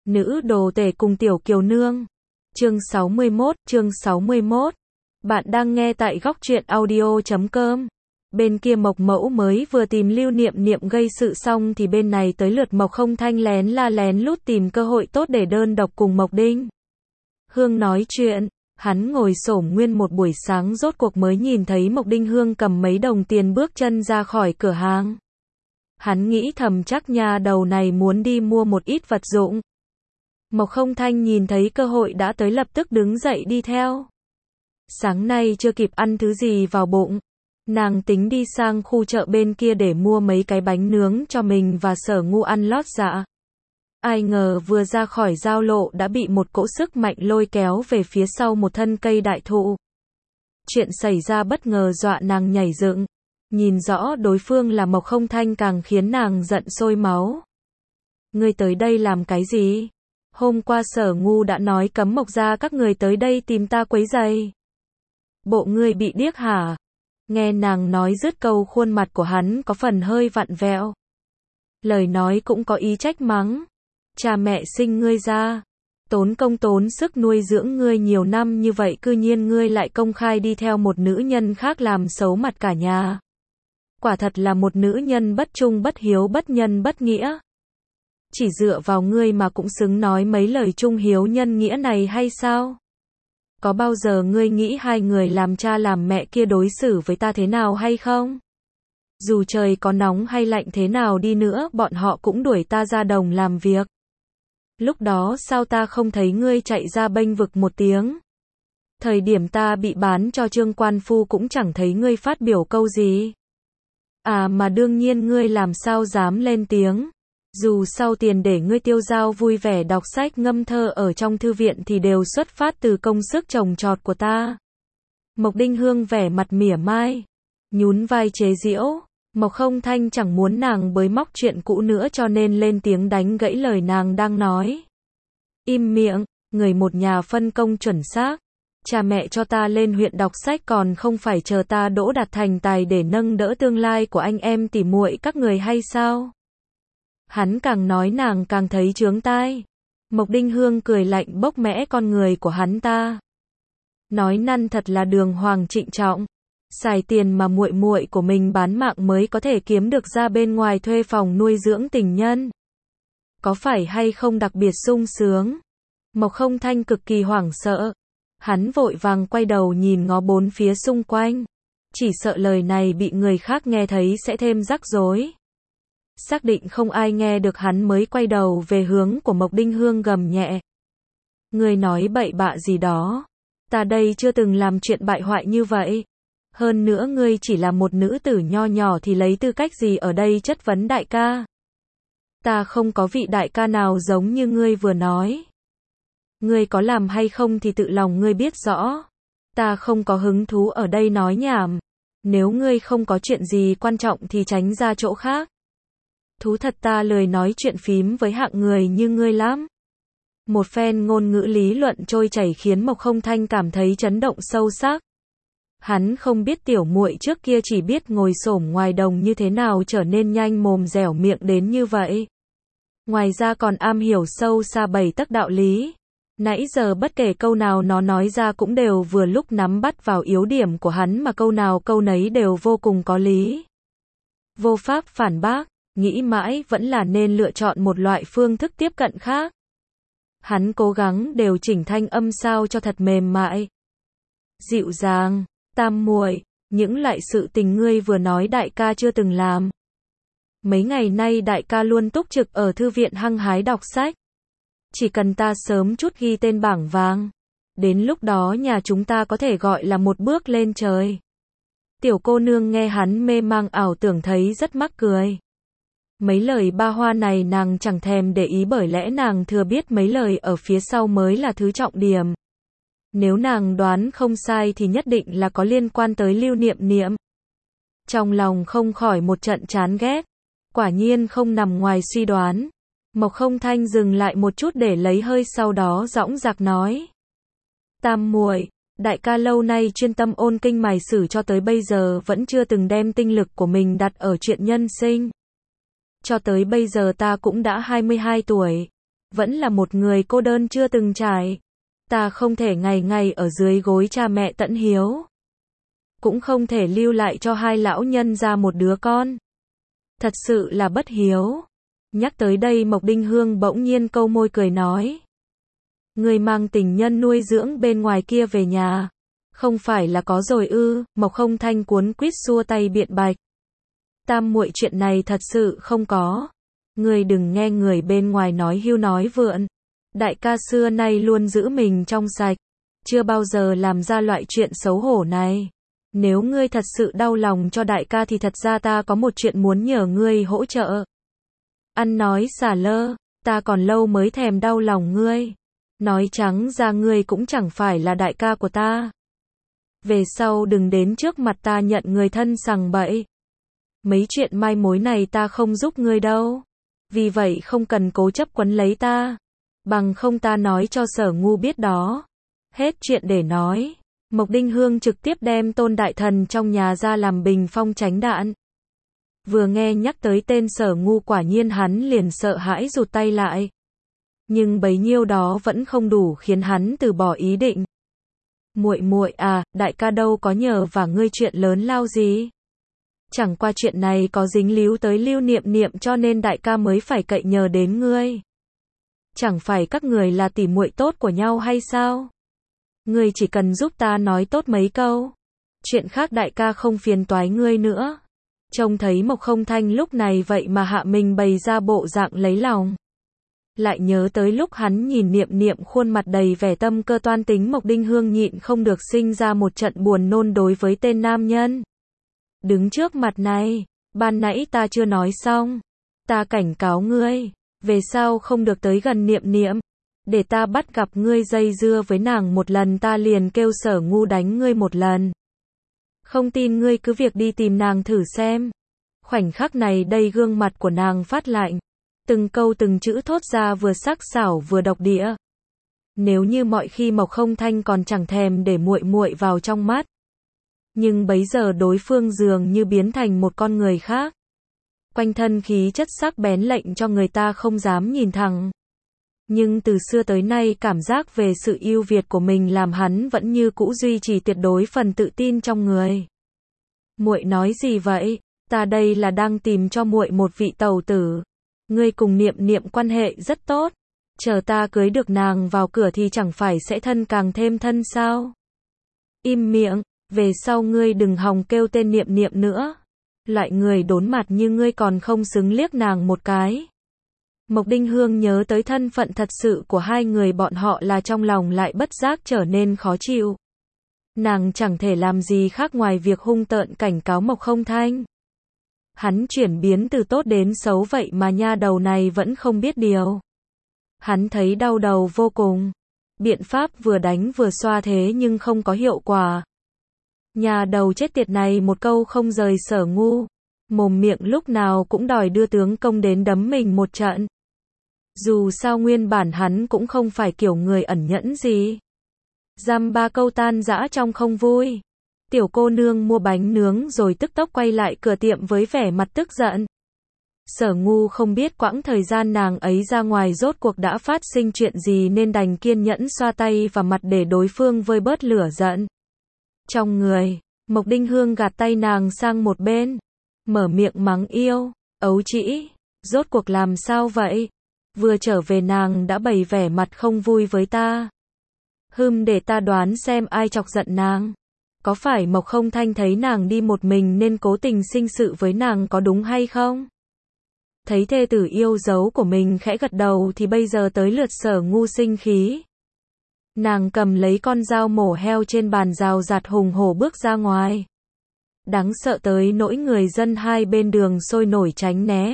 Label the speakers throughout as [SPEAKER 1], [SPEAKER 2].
[SPEAKER 1] Nữ đồ tể cùng tiểu kiều nương. Chương 61. Bạn đang nghe tại góc truyện audio.com. Bên kia Mộc Mẫu mới vừa tìm Lưu Niệm Niệm gây sự xong thì bên này tới lượt Mộc Không Thanh lén lút tìm cơ hội tốt để đơn độc cùng Mộc Đinh Hương nói chuyện. Hắn ngồi xổm nguyên một buổi sáng rốt cuộc mới nhìn thấy Mộc Đinh Hương cầm mấy đồng tiền bước chân ra khỏi cửa hàng. Hắn nghĩ thầm chắc nhà đầu này muốn đi mua một ít vật dụng. Mộc Không Thanh nhìn thấy cơ hội đã tới lập tức đứng dậy đi theo. Sáng nay chưa kịp ăn thứ gì vào bụng, nàng tính đi sang khu chợ bên kia để mua mấy cái bánh nướng cho mình và Sở Ngu ăn lót dạ. Ai ngờ vừa ra khỏi giao lộ đã bị một cỗ sức mạnh lôi kéo về phía sau một thân cây đại thụ. Chuyện xảy ra bất ngờ dọa nàng nhảy dựng. Nhìn rõ đối phương là Mộc Không Thanh càng khiến nàng giận sôi máu. Ngươi tới đây làm cái gì? Hôm qua Sở Ngu đã nói cấm Mộc gia các người tới đây tìm ta quấy rầy. Bộ ngươi bị điếc hả? Nghe nàng nói dứt câu khuôn mặt của hắn có phần hơi vặn vẹo. Lời nói cũng có ý trách mắng. Cha mẹ sinh ngươi ra, tốn công tốn sức nuôi dưỡng ngươi nhiều năm như vậy cư nhiên ngươi lại công khai đi theo một nữ nhân khác làm xấu mặt cả nhà. Quả thật là một nữ nhân bất trung bất hiếu bất nhân bất nghĩa. Chỉ dựa vào ngươi mà cũng xứng nói mấy lời trung hiếu nhân nghĩa này hay sao? Có bao giờ ngươi nghĩ hai người làm cha làm mẹ kia đối xử với ta thế nào hay không? Dù trời có nóng hay lạnh thế nào đi nữa, bọn họ cũng đuổi ta ra đồng làm việc. Lúc đó sao ta không thấy ngươi chạy ra bênh vực một tiếng? Thời điểm ta bị bán cho Trương Quan Phu cũng chẳng thấy ngươi phát biểu câu gì. À mà đương nhiên ngươi làm sao dám lên tiếng. Dù sau tiền để ngươi tiêu dao vui vẻ đọc sách ngâm thơ ở trong thư viện thì đều xuất phát từ công sức trồng trọt của ta. Mộc Đinh Hương vẻ mặt mỉa mai, nhún vai chế giễu. Mộc Không Thanh chẳng muốn nàng bới móc chuyện cũ nữa cho nên lên tiếng đánh gãy lời nàng đang nói. Im miệng, người một nhà phân công chuẩn xác. Cha mẹ cho ta lên huyện đọc sách còn không phải chờ ta đỗ đạt thành tài để nâng đỡ tương lai của anh em tỉ muội các người hay sao? Hắn càng nói nàng càng thấy chướng tai. Mộc Đinh Hương cười lạnh bốc mẽ con người của hắn ta. Nói năn thật là đường hoàng trịnh trọng. Xài tiền mà muội muội của mình bán mạng mới có thể kiếm được ra bên ngoài thuê phòng nuôi dưỡng tình nhân. Có phải hay không đặc biệt sung sướng? Mộc Không Thanh cực kỳ hoảng sợ. Hắn vội vàng quay đầu nhìn ngó bốn phía xung quanh. Chỉ sợ lời này bị người khác nghe thấy sẽ thêm rắc rối. Xác định không ai nghe được hắn mới quay đầu về hướng của Mộc Đinh Hương gầm nhẹ. Ngươi nói bậy bạ gì đó. Ta đây chưa từng làm chuyện bại hoại như vậy. Hơn nữa ngươi chỉ là một nữ tử nho nhỏ thì lấy tư cách gì ở đây chất vấn đại ca. Ta không có vị đại ca nào giống như ngươi vừa nói. Ngươi có làm hay không thì tự lòng ngươi biết rõ. Ta không có hứng thú ở đây nói nhảm. Nếu ngươi không có chuyện gì quan trọng thì tránh ra chỗ khác. Thú thật ta lười nói chuyện phím với hạng người như ngươi lắm. Một phen ngôn ngữ lý luận trôi chảy khiến Mộc Không Thanh cảm thấy chấn động sâu sắc. Hắn không biết tiểu muội trước kia chỉ biết ngồi xổm ngoài đồng như thế nào trở nên nhanh mồm dẻo miệng đến như vậy. Ngoài ra còn am hiểu sâu xa bảy tấc đạo lý. Nãy giờ bất kể câu nào nó nói ra cũng đều vừa lúc nắm bắt vào yếu điểm của hắn mà câu nào câu nấy đều vô cùng có lý. Vô pháp phản bác, nghĩ mãi vẫn là nên lựa chọn một loại phương thức tiếp cận khác. Hắn cố gắng điều chỉnh thanh âm sao cho thật mềm mại, dịu dàng. Tam muội, những loại sự tình ngươi vừa nói đại ca chưa từng làm. Mấy ngày nay đại ca luôn túc trực ở thư viện hăng hái đọc sách. Chỉ cần ta sớm chút ghi tên bảng vàng, đến lúc đó nhà chúng ta có thể gọi là một bước lên trời. Tiểu cô nương nghe hắn mê mang ảo tưởng thấy rất mắc cười. Mấy lời ba hoa này nàng chẳng thèm để ý bởi lẽ nàng thừa biết mấy lời ở phía sau mới là thứ trọng điểm. Nếu nàng đoán không sai thì nhất định là có liên quan tới Lưu Niệm Niệm. Trong lòng không khỏi một trận chán ghét. Quả nhiên không nằm ngoài suy đoán. Mộc Không Thanh dừng lại một chút để lấy hơi sau đó dõng dạc nói. Tam muội, đại ca lâu nay chuyên tâm ôn kinh mài sử cho tới bây giờ vẫn chưa từng đem tinh lực của mình đặt ở chuyện nhân sinh. Cho tới bây giờ ta cũng đã 22 tuổi. Vẫn là một người cô đơn chưa từng trải. Ta không thể ngày ngày ở dưới gối cha mẹ tận hiếu. Cũng không thể lưu lại cho hai lão nhân ra một đứa con. Thật sự là bất hiếu. Nhắc tới đây Mộc Đinh Hương bỗng nhiên câu môi cười nói. Người mang tình nhân nuôi dưỡng bên ngoài kia về nhà. Không phải là có rồi ư? Mộc Không Thanh cuốn quýt xua tay biện bạch. Tam muội, chuyện này thật sự không có. Ngươi đừng nghe người bên ngoài nói hưu nói vượn. Đại ca xưa nay luôn giữ mình trong sạch. Chưa bao giờ làm ra loại chuyện xấu hổ này. Nếu ngươi thật sự đau lòng cho đại ca thì thật ra ta có một chuyện muốn nhờ ngươi hỗ trợ. Ăn nói xả lơ, ta còn lâu mới thèm đau lòng ngươi. Nói trắng ra ngươi cũng chẳng phải là đại ca của ta. Về sau đừng đến trước mặt ta nhận người thân sằng bậy. Mấy chuyện mai mối này ta không giúp ngươi đâu. Vì vậy không cần cố chấp quấn lấy ta. Bằng không ta nói cho Sở Ngu biết đó. Hết chuyện để nói. Mộc Đinh Hương trực tiếp đem Tôn đại thần trong nhà ra làm bình phong tránh đạn. Vừa nghe nhắc tới tên Sở Ngu quả nhiên hắn liền sợ hãi rụt tay lại. Nhưng bấy nhiêu đó vẫn không đủ khiến hắn từ bỏ ý định. Muội muội à, đại ca đâu có nhờ và ngươi chuyện lớn lao gì. Chẳng qua chuyện này có dính líu tới Lưu Niệm Niệm cho nên đại ca mới phải cậy nhờ đến ngươi. Chẳng phải các người là tỉ muội tốt của nhau hay sao? Ngươi chỉ cần giúp ta nói tốt mấy câu. Chuyện khác đại ca không phiền toái ngươi nữa. Trông thấy Mộc Không Thanh lúc này vậy mà hạ mình bày ra bộ dạng lấy lòng. Lại nhớ tới lúc hắn nhìn Niệm Niệm khuôn mặt đầy vẻ tâm cơ toan tính, Mộc Đinh Hương nhịn không được sinh ra một trận buồn nôn đối với tên nam nhân. Đứng trước mặt này, ban nãy ta chưa nói xong. Ta cảnh cáo ngươi, về sau không được tới gần Niệm Niệm. Để ta bắt gặp ngươi dây dưa với nàng một lần ta liền kêu Sở Ngu đánh ngươi một lần. Không tin ngươi cứ việc đi tìm nàng thử xem. Khoảnh khắc này đây gương mặt của nàng phát lạnh. Từng câu từng chữ thốt ra vừa sắc sảo vừa độc địa. Nếu như mọi khi Mộc Không Thanh còn chẳng thèm để muội muội vào trong mắt. Nhưng bấy giờ đối phương dường như biến thành một con người khác. Quanh thân khí chất sắc bén lệnh cho người ta không dám nhìn thẳng. Nhưng từ xưa tới nay cảm giác về sự ưu việt của mình làm hắn vẫn như cũ duy trì tuyệt đối phần tự tin trong người. Muội nói gì vậy? Ta đây là đang tìm cho muội một vị tẩu tử. Ngươi cùng Niệm Niệm quan hệ rất tốt. Chờ ta cưới được nàng vào cửa thì chẳng phải sẽ thân càng thêm thân sao? Im miệng, về sau ngươi đừng hòng kêu tên Niệm Niệm nữa. Loại người đốn mặt như ngươi còn không xứng liếc nàng một cái. Mộc Đinh Hương nhớ tới thân phận thật sự của hai người bọn họ là trong lòng lại bất giác trở nên khó chịu. Nàng chẳng thể làm gì khác ngoài việc hung tợn cảnh cáo Mộc Không Thanh. Hắn chuyển biến từ tốt đến xấu vậy mà nha đầu này vẫn không biết điều. Hắn thấy đau đầu vô cùng. Biện pháp vừa đánh vừa xoa thế nhưng không có hiệu quả. Nhà đầu chết tiệt này một câu không rời Sở Ngu. Mồm miệng lúc nào cũng đòi đưa tướng công đến đấm mình một trận. Dù sao nguyên bản hắn cũng không phải kiểu người ẩn nhẫn gì. Dăm ba câu tan dã trong không vui. Tiểu cô nương mua bánh nướng rồi tức tốc quay lại cửa tiệm với vẻ mặt tức giận. Sở Ngu không biết quãng thời gian nàng ấy ra ngoài rốt cuộc đã phát sinh chuyện gì nên đành kiên nhẫn xoa tay vào mặt để đối phương vơi bớt lửa giận. Trong người, Mộc Đinh Hương gạt tay nàng sang một bên. Mở miệng mắng yêu, ấu trĩ, rốt cuộc làm sao vậy? Vừa trở về nàng đã bày vẻ mặt không vui với ta. Để ta đoán xem ai chọc giận nàng. Có phải Mộc Không Thanh thấy nàng đi một mình nên cố tình sinh sự với nàng có đúng hay không? Thấy thê tử yêu dấu của mình khẽ gật đầu thì bây giờ tới lượt Sở Ngu sinh khí. Nàng cầm lấy con dao mổ heo trên bàn rào rạt hùng hổ bước ra ngoài. Đáng sợ tới nỗi người dân hai bên đường sôi nổi tránh né.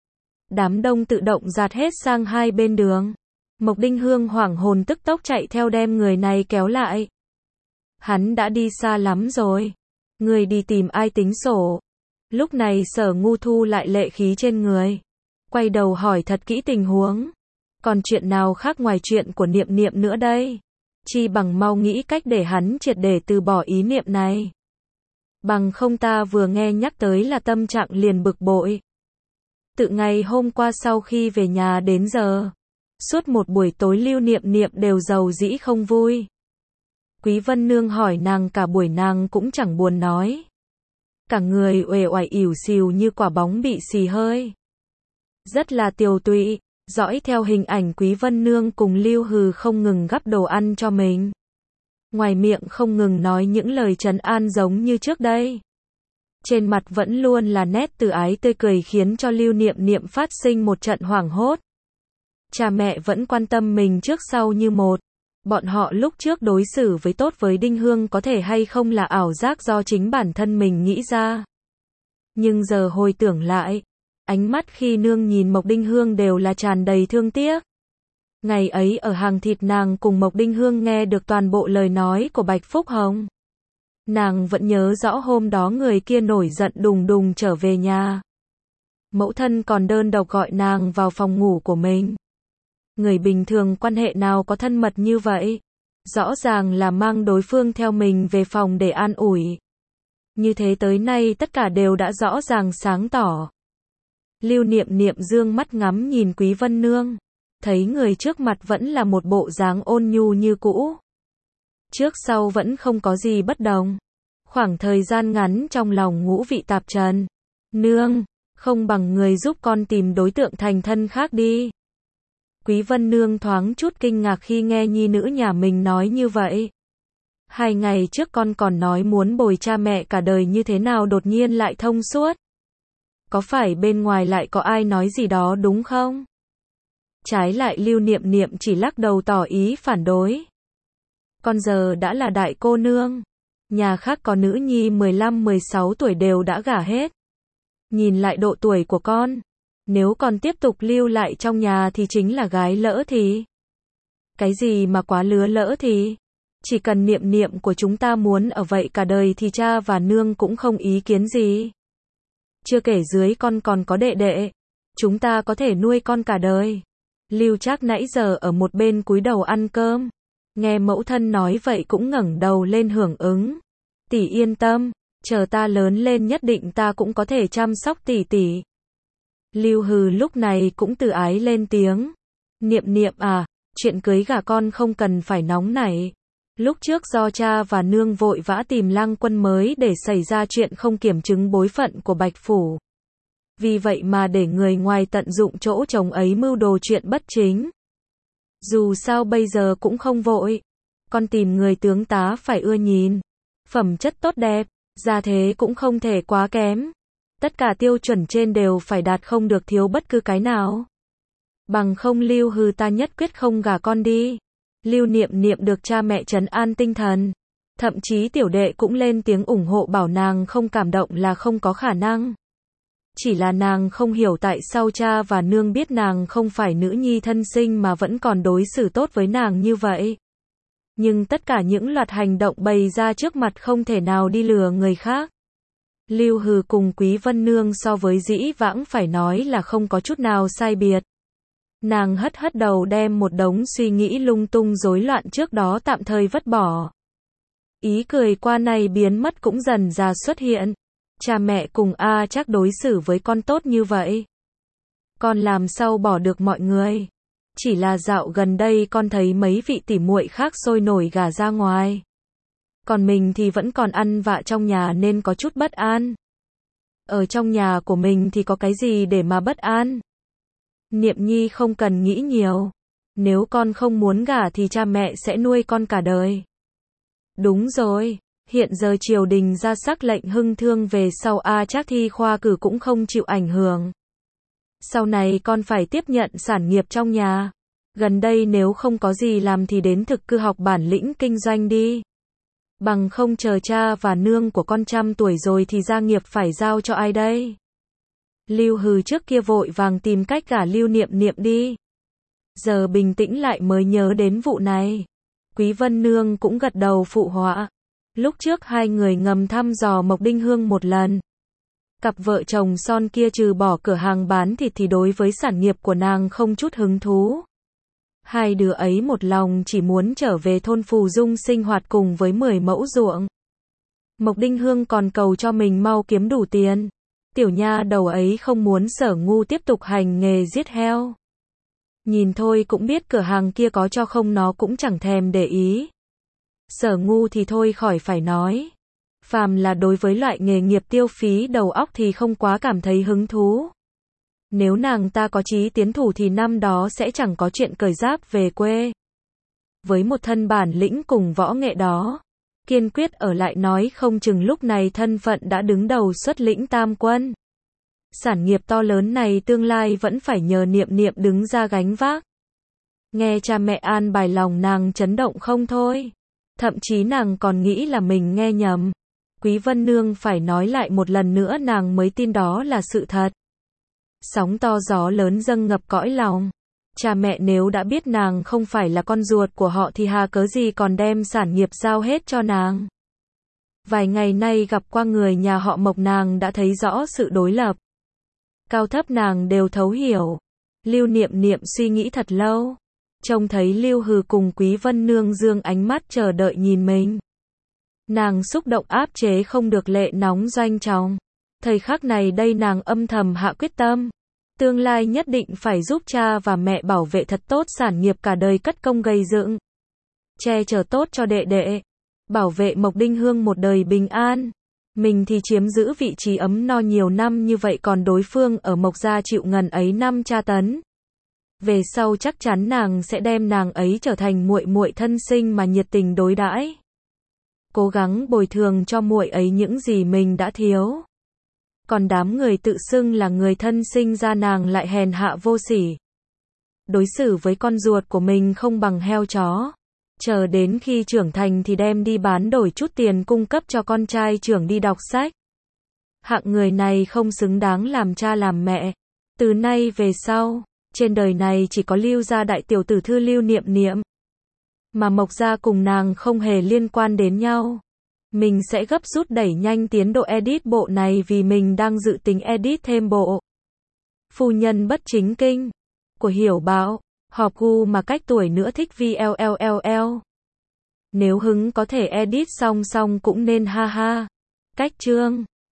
[SPEAKER 1] Đám đông tự động dạt hết sang hai bên đường. Mộc Đinh Hương hoảng hồn tức tốc chạy theo đem người này kéo lại. Hắn đã đi xa lắm rồi. Người đi tìm ai tính sổ? Lúc này Sở Ngu thu lại lệ khí trên người. Quay đầu hỏi thật kỹ tình huống. Còn chuyện nào khác ngoài chuyện của Niệm Niệm nữa đây? Chi bằng mau nghĩ cách để hắn triệt để từ bỏ ý niệm này. Bằng không ta vừa nghe nhắc tới là tâm trạng liền bực bội. Tự ngày hôm qua sau khi về nhà đến giờ, Suốt một buổi tối Lưu Niệm Niệm đều rầu rĩ không vui. Quý Vân Nương hỏi nàng cả buổi nàng cũng chẳng buồn nói. Cả người uể oải ỉu xìu như quả bóng bị xì hơi. Rất là tiều tụy, dõi theo hình ảnh Quý Vân Nương cùng Lưu Hừ không ngừng gắp đồ ăn cho mình. Ngoài miệng không ngừng nói những lời trấn an giống như trước đây. Trên mặt vẫn luôn là nét từ ái tươi cười khiến cho Lưu Niệm Niệm phát sinh một trận hoảng hốt. Cha mẹ vẫn quan tâm mình trước sau như một. Bọn họ lúc trước đối xử với tốt với Đinh Hương có thể hay không là ảo giác do chính bản thân mình nghĩ ra. Nhưng giờ hồi tưởng lại, ánh mắt khi nương nhìn Mộc Đinh Hương đều là tràn đầy thương tiếc. Ngày ấy ở hàng thịt nàng cùng Mộc Đinh Hương nghe được toàn bộ lời nói của Bạch Phúc Hồng. Nàng vẫn nhớ rõ hôm đó người kia nổi giận đùng đùng trở về nhà. Mẫu thân còn đơn độc gọi nàng vào phòng ngủ của mình. Người bình thường quan hệ nào có thân mật như vậy? Rõ ràng là mang đối phương theo mình về phòng để an ủi. Như thế tới nay tất cả đều đã rõ ràng sáng tỏ. Lưu Niệm Niệm dương mắt ngắm nhìn Quý Vân Nương. Thấy người trước mặt vẫn là một bộ dáng ôn nhu như cũ. Trước sau vẫn không có gì bất đồng. Khoảng thời gian ngắn trong lòng ngũ vị tạp trần. Nương, không bằng người giúp con tìm đối tượng thành thân khác đi. Quý Vân Nương thoáng chút kinh ngạc khi nghe nhi nữ nhà mình nói như vậy. 2 ngày trước con còn nói muốn bồi cha mẹ cả đời như thế nào đột nhiên lại thông suốt. Có phải bên ngoài lại có ai nói gì đó đúng không? Trái lại Lưu Niệm Niệm chỉ lắc đầu tỏ ý phản đối. Con giờ đã là đại cô nương. Nhà khác có nữ nhi 15-16 tuổi đều đã gả hết. Nhìn lại độ tuổi của con. Nếu còn tiếp tục lưu lại trong nhà thì chính là gái lỡ thì. Cái gì mà quá lứa lỡ thì. Chỉ cần Niệm Niệm của chúng ta muốn ở vậy cả đời thì cha và nương cũng không ý kiến gì. Chưa kể dưới con còn có đệ đệ. Chúng ta có thể nuôi con cả đời. Lưu Trác nãy giờ ở một bên cúi đầu ăn cơm. Nghe mẫu thân nói vậy cũng ngẩng đầu lên hưởng ứng. Tỷ yên tâm, chờ ta lớn lên nhất định ta cũng có thể chăm sóc tỷ tỷ. Lưu Hừ lúc này cũng từ ái lên tiếng. Niệm Niệm à, chuyện cưới gả con không cần phải nóng nảy. Lúc trước do cha và nương vội vã tìm lang quân mới để xảy ra chuyện không kiểm chứng bối phận của Bạch Phủ. Vì vậy mà để người ngoài tận dụng chỗ chồng ấy mưu đồ chuyện bất chính. Dù sao bây giờ cũng không vội. Con tìm người tướng tá phải ưa nhìn. Phẩm chất tốt đẹp, gia thế cũng không thể quá kém. Tất cả tiêu chuẩn trên đều phải đạt không được thiếu bất cứ cái nào. Bằng không Lưu Hừ ta nhất quyết không gả con đi. Lưu Niệm Niệm được cha mẹ trấn an tinh thần. Thậm chí tiểu đệ cũng lên tiếng ủng hộ bảo nàng không cảm động là không có khả năng. Chỉ là nàng không hiểu tại sao cha và nương biết nàng không phải nữ nhi thân sinh mà vẫn còn đối xử tốt với nàng như vậy. Nhưng tất cả những loạt hành động bày ra trước mặt không thể nào đi lừa người khác. Lưu Hừ cùng Quý Vân Nương so với dĩ vãng phải nói là không có chút nào sai biệt. Nàng hất hất đầu đem một đống suy nghĩ lung tung rối loạn trước đó tạm thời vứt bỏ. Ý cười qua này biến mất cũng dần ra xuất hiện. Cha mẹ cùng Trác đối xử với con tốt như vậy. Con làm sao bỏ được mọi người. Chỉ là dạo gần đây con thấy mấy vị tỉ muội khác sôi nổi gả ra ngoài. Còn mình thì vẫn còn ăn vạ trong nhà nên có chút bất an. Ở trong nhà của mình thì có cái gì để mà bất an. Niệm Nhi không cần nghĩ nhiều. Nếu con không muốn gả thì cha mẹ sẽ nuôi con cả đời. Đúng rồi. Hiện giờ triều đình ra sắc lệnh hưng thương về sau Trác thi khoa cử cũng không chịu ảnh hưởng. Sau này con phải tiếp nhận sản nghiệp trong nhà. Gần đây nếu không có gì làm thì đến thực cư học bản lĩnh kinh doanh đi. Bằng không chờ cha và nương của con trăm tuổi rồi thì gia nghiệp phải giao cho ai đây? Lưu Hừ trước kia vội vàng tìm cách gả Lưu Niệm Niệm đi. Giờ bình tĩnh lại mới nhớ đến vụ này. Quý Vân Nương cũng gật đầu phụ họa. Lúc trước hai người ngầm thăm dò Mộc Đinh Hương một lần. Cặp vợ chồng son kia trừ bỏ cửa hàng bán thịt thì đối với sản nghiệp của nàng không chút hứng thú. Hai đứa ấy một lòng chỉ muốn trở về thôn Phù Dung sinh hoạt cùng với 10 mẫu ruộng. Mộc Đinh Hương còn cầu cho mình mau kiếm đủ tiền. Tiểu nha đầu ấy không muốn Sở Ngu tiếp tục hành nghề giết heo. Nhìn thôi cũng biết cửa hàng kia có cho không nó cũng chẳng thèm để ý. Sở Ngu thì thôi khỏi phải nói. Phàm là đối với loại nghề nghiệp tiêu phí đầu óc thì không quá cảm thấy hứng thú. Nếu nàng ta có chí tiến thủ thì năm đó sẽ chẳng có chuyện cởi giáp về quê. Với một thân bản lĩnh cùng võ nghệ đó, kiên quyết ở lại nói không chừng lúc này thân phận đã đứng đầu xuất lĩnh tam quân. Sản nghiệp to lớn này tương lai vẫn phải nhờ Niệm Niệm đứng ra gánh vác. Nghe cha mẹ an bài lòng nàng chấn động không thôi. Thậm chí nàng còn nghĩ là mình nghe nhầm. Quý Vân Nương phải nói lại một lần nữa nàng mới tin đó là sự thật. Sóng to gió lớn dâng ngập cõi lòng. Cha mẹ nếu đã biết nàng không phải là con ruột của họ thì hà cớ gì còn đem sản nghiệp giao hết cho nàng. Vài ngày nay gặp qua người nhà họ Mộc nàng đã thấy rõ sự đối lập. Cao thấp nàng đều thấu hiểu. Lưu Niệm Niệm suy nghĩ thật lâu. Trông thấy Lưu Hừ cùng Quý Vân Nương dương ánh mắt chờ đợi nhìn mình. Nàng xúc động áp chế không được lệ nóng doanh tròng. Thời khắc này đây nàng âm thầm hạ quyết tâm. Tương lai nhất định phải giúp cha và mẹ bảo vệ thật tốt sản nghiệp cả đời cất công gây dựng. Che chở tốt cho đệ đệ. Bảo vệ Mộc Đinh Hương một đời bình an. Mình thì chiếm giữ vị trí ấm no nhiều năm như vậy còn đối phương ở Mộc gia chịu ngần ấy năm tra tấn. Về sau chắc chắn nàng sẽ đem nàng ấy trở thành muội muội thân sinh mà nhiệt tình đối đãi. Cố gắng bồi thường cho muội ấy những gì mình đã thiếu. Còn đám người tự xưng là người thân sinh ra nàng lại hèn hạ vô sỉ. Đối xử với con ruột của mình không bằng heo chó. Chờ đến khi trưởng thành thì đem đi bán đổi chút tiền cung cấp cho con trai trưởng đi đọc sách. Hạng người này không xứng đáng làm cha làm mẹ. Từ nay về sau, trên đời này chỉ có Lưu gia đại tiểu tử thư Lưu Niệm Niệm. Mà Mộc gia cùng nàng không hề liên quan đến nhau. Mình sẽ gấp rút đẩy nhanh tiến độ edit bộ này vì mình đang dự tính edit thêm bộ Phu Nhân Bất Chính Kinh của Hiểu Bảo. Họp gu mà cách tuổi nữa thích VLLLL. Nếu hứng có thể edit song song cũng nên ha ha. Cách chương